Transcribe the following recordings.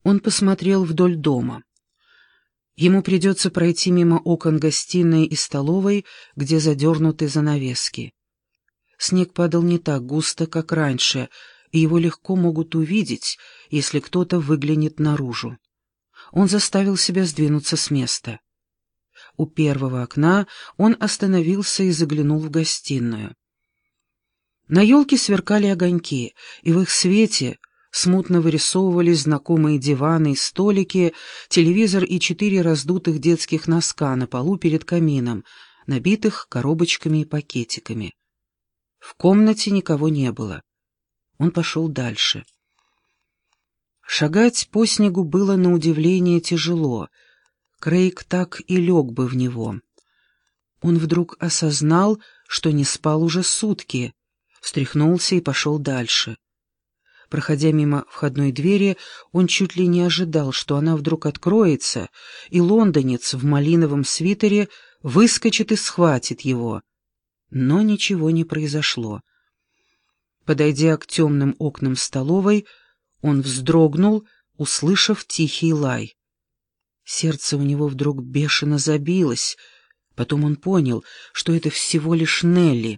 Он посмотрел вдоль дома. Ему придется пройти мимо окон гостиной и столовой, где задернуты занавески. Снег падал не так густо, как раньше, и его легко могут увидеть, если кто-то выглянет наружу. Он заставил себя сдвинуться с места. У первого окна он остановился и заглянул в гостиную. На елке сверкали огоньки, и в их свете смутно вырисовывались знакомые диваны и столики, телевизор и 4 раздутых детских носка на полу перед камином, набитых коробочками и пакетиками. В комнате никого не было. Он пошел дальше. Шагать по снегу было на удивление тяжело. Крейг так и лег бы в него. Он вдруг осознал, что не спал уже сутки, встряхнулся и пошел дальше. Проходя мимо входной двери, он чуть ли не ожидал, что она вдруг откроется, и лондонец в малиновом свитере выскочит и схватит его. Но ничего не произошло. Подойдя к темным окнам столовой, он вздрогнул, услышав тихий лай. Сердце у него вдруг бешено забилось. Потом он понял, что это всего лишь Нелли.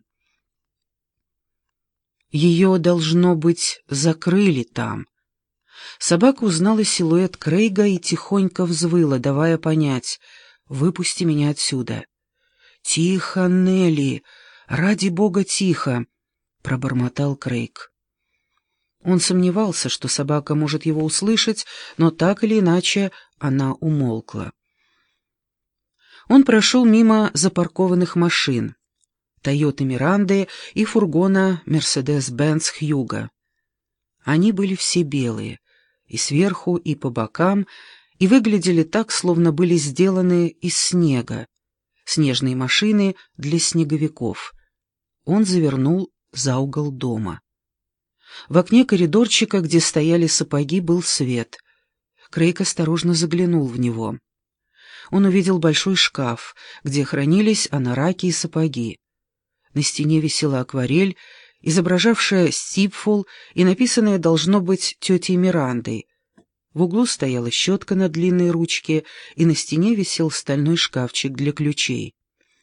Ее, должно быть, закрыли там. Собака узнала силуэт Крейга и тихонько взвыла, давая понять: «Выпусти меня отсюда». «Тихо, Нелли! Ради бога, тихо!» — пробормотал Крейг. Он сомневался, что собака может его услышать, но так или иначе она умолкла. Он прошел мимо запаркованных машин, Тойоты Миранды и фургона Мерседес-Бенц Хьюго. Они были все белые, и сверху, и по бокам, и выглядели так, словно были сделаны из снега. Снежные машины для снеговиков. Он завернул за угол дома. В окне коридорчика, где стояли сапоги, был свет. Крейг осторожно заглянул в него. Он увидел большой шкаф, где хранились анараки и сапоги. На стене висела акварель, изображавшая Стипфул и написанная, должно быть, тетей Мирандой. В углу стояла щетка на длинной ручке, и на стене висел стальной шкафчик для ключей.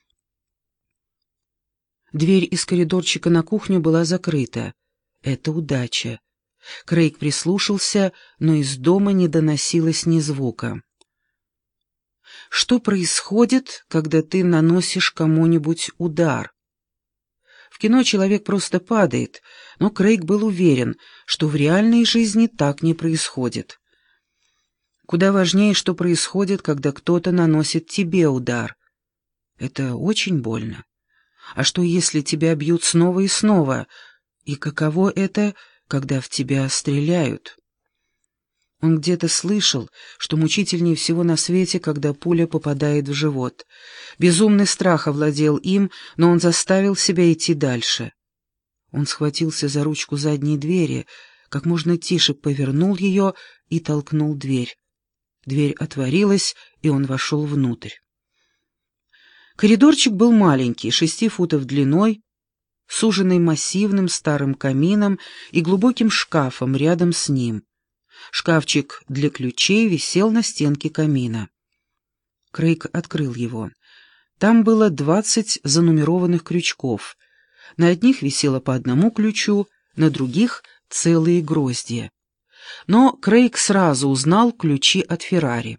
Дверь из коридорчика на кухню была закрыта. Это удача. Крейг прислушался, но из дома не доносилось ни звука. Что происходит, когда ты наносишь кому-нибудь удар? В кино человек просто падает, но Крейг был уверен, что в реальной жизни так не происходит. Куда важнее, что происходит, когда кто-то наносит тебе удар. Это очень больно. А что, если тебя бьют снова и снова? И каково это, когда в тебя стреляют? Он где-то слышал, что мучительнее всего на свете, когда пуля попадает в живот. Безумный страх овладел им, но он заставил себя идти дальше. Он схватился за ручку задней двери, как можно тише повернул ее и толкнул дверь. Дверь отворилась, и он вошел внутрь. Коридорчик был маленький, 6 футов длиной, суженный массивным старым камином и глубоким шкафом рядом с ним. Шкафчик для ключей висел на стенке камина. Крейг открыл его. Там было 20 занумерованных крючков. На одних висело по одному ключу, на других — целые гроздья. Но Крейг сразу узнал ключи от Феррари.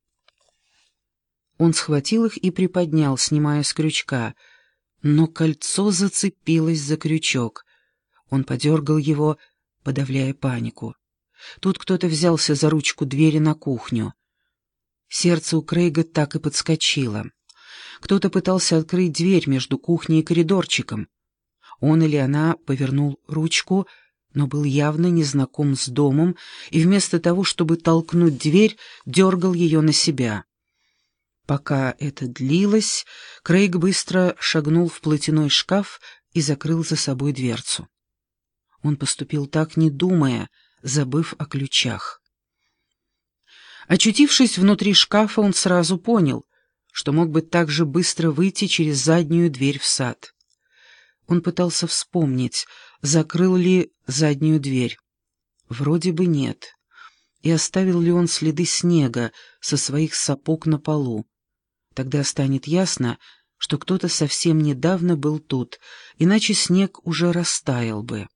Он схватил их и приподнял, снимая с крючка, но кольцо зацепилось за крючок. Он подергал его, подавляя панику. Тут кто-то взялся за ручку двери на кухню. Сердце у Крейга так и подскочило. Кто-то пытался открыть дверь между кухней и коридорчиком. Он или она повернул ручку, но был явно незнаком с домом, и вместо того, чтобы толкнуть дверь, дергал ее на себя. Пока это длилось, Крейг быстро шагнул в платяной шкаф и закрыл за собой дверцу. Он поступил так, не думая, забыв о ключах. Очутившись внутри шкафа, он сразу понял, что мог бы так же быстро выйти через заднюю дверь в сад. Он пытался вспомнить, закрыл ли заднюю дверь. Вроде бы нет. и оставил ли он следы снега со своих сапог на полу. Тогда станет ясно, что кто-то совсем недавно был тут, иначе снег уже растаял бы.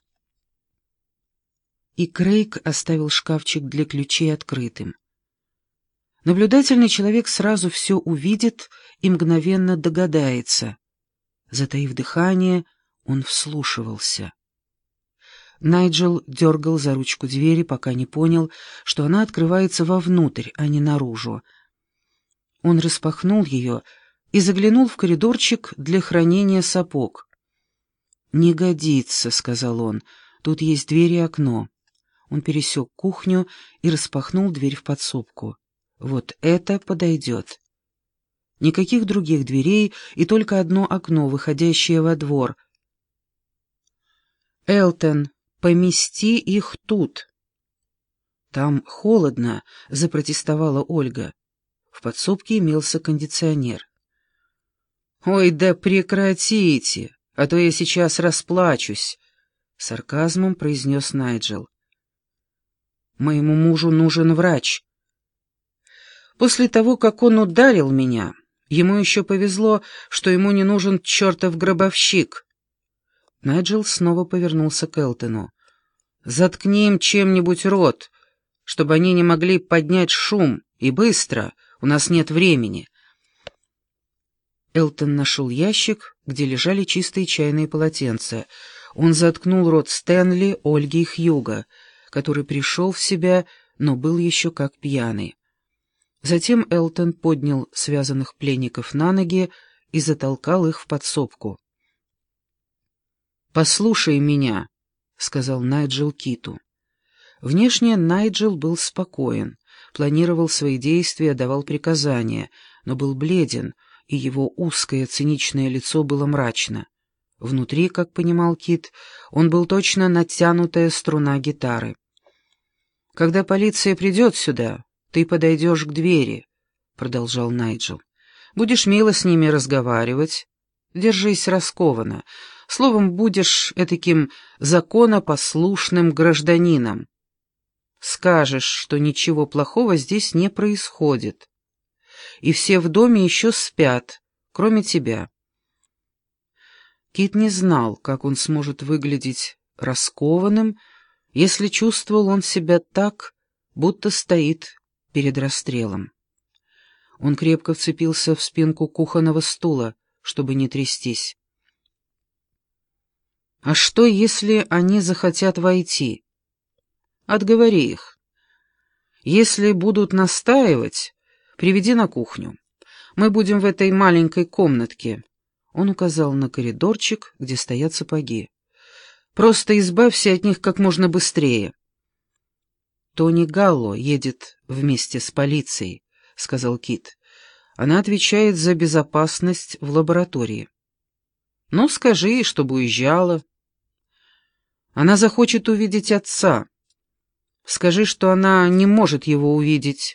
И Крейг оставил шкафчик для ключей открытым. Наблюдательный человек сразу все увидит и мгновенно догадается. Затаив дыхание, он вслушивался. Найджел дергал за ручку двери, пока не понял, что она открывается вовнутрь, а не наружу. Он распахнул ее и заглянул в коридорчик для хранения сапог. «Не годится», — сказал он, — «тут есть дверь и окно». Он пересек кухню и распахнул дверь в подсобку. «Вот это подойдет». Никаких других дверей и только одно окно, выходящее во двор. «Элтон, помести их тут». «Там холодно», — запротестовала Ольга. В подсобке имелся кондиционер. «Ой, да прекратите, а то я сейчас расплачусь», — сарказмом произнес Найджел. «Моему мужу нужен врач. После того, как он ударил меня, ему еще повезло, что ему не нужен чертов гробовщик». Найджел снова повернулся к Элтону. «Заткни им чем-нибудь рот, чтобы они не могли поднять шум, и быстро, у нас нет времени». Элтон нашел ящик, где лежали чистые чайные полотенца. Он заткнул рот Стэнли, Ольги и Хьюга, который пришел в себя, но был еще как пьяный. Затем Элтон поднял связанных пленников на ноги и затолкал их в подсобку. «Послушай меня», — сказал Найджел Киту. Внешне Найджел был спокоен, планировал свои действия, давал приказания, но был бледен, и его узкое циничное лицо было мрачно. Внутри, как понимал Кит, он был точно натянутая струна гитары. «Когда полиция придет сюда, ты подойдешь к двери», — продолжал Найджел. «Будешь мило с ними разговаривать, держись раскованно, словом, будешь этаким законопослушным гражданином. Скажешь, что ничего плохого здесь не происходит, и все в доме еще спят, кроме тебя». Кит не знал, как он сможет выглядеть раскованным, если чувствовал он себя так, будто стоит перед расстрелом. Он крепко вцепился в спинку кухонного стула, чтобы не трястись. «А что, если они захотят войти? Отговори их. Если будут настаивать, приведи на кухню. Мы будем в этой маленькой комнатке». Он указал на коридорчик, где стоят сапоги. «Просто избавься от них как можно быстрее». «Тони Галло едет вместе с полицией», — сказал Кит. «Она отвечает за безопасность в лаборатории». «Ну, скажи ей, чтобы уезжала». «Она захочет увидеть отца. Скажи, что она не может его увидеть».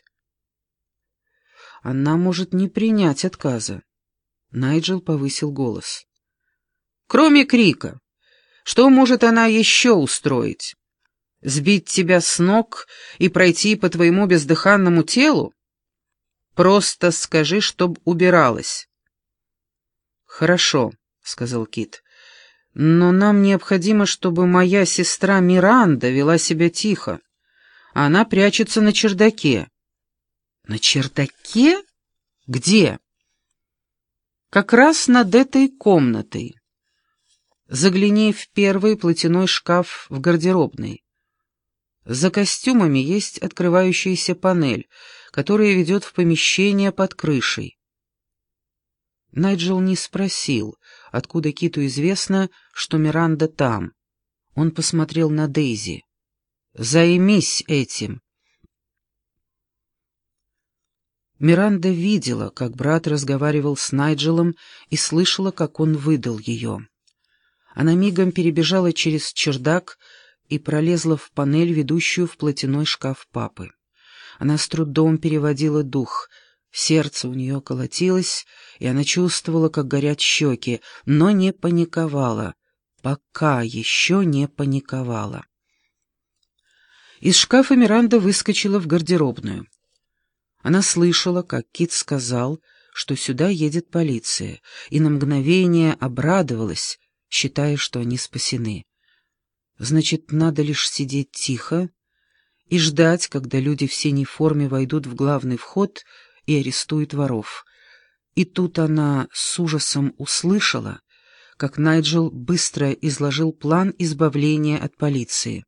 «Она может не принять отказа». Найджел повысил голос. «Кроме крика, что может она еще устроить? Сбить тебя с ног и пройти по твоему бездыханному телу? Просто скажи, чтоб убиралась». «Хорошо», — сказал Кит, — «но нам необходимо, чтобы моя сестра Миранда вела себя тихо. Она прячется на чердаке». «На чердаке? Где?» «Как раз над этой комнатой. Загляни в первый платяной шкаф в гардеробной. За костюмами есть открывающаяся панель, которая ведет в помещение под крышей». Найджел не спросил, откуда Киту известно, что Миранда там. Он посмотрел на Дейзи. «Займись этим». Миранда видела, как брат разговаривал с Найджелом, и слышала, как он выдал ее. Она мигом перебежала через чердак и пролезла в панель, ведущую в платяной шкаф папы. Она с трудом переводила дух, сердце у нее колотилось, и она чувствовала, как горят щеки, но не паниковала, пока еще не паниковала. Из шкафа Миранда выскочила в гардеробную. Она слышала, как Кит сказал, что сюда едет полиция, и на мгновение обрадовалась, считая, что они спасены. Значит, надо лишь сидеть тихо и ждать, когда люди в синей форме войдут в главный вход и арестуют воров. И тут она с ужасом услышала, как Найджел быстро изложил план избавления от полиции.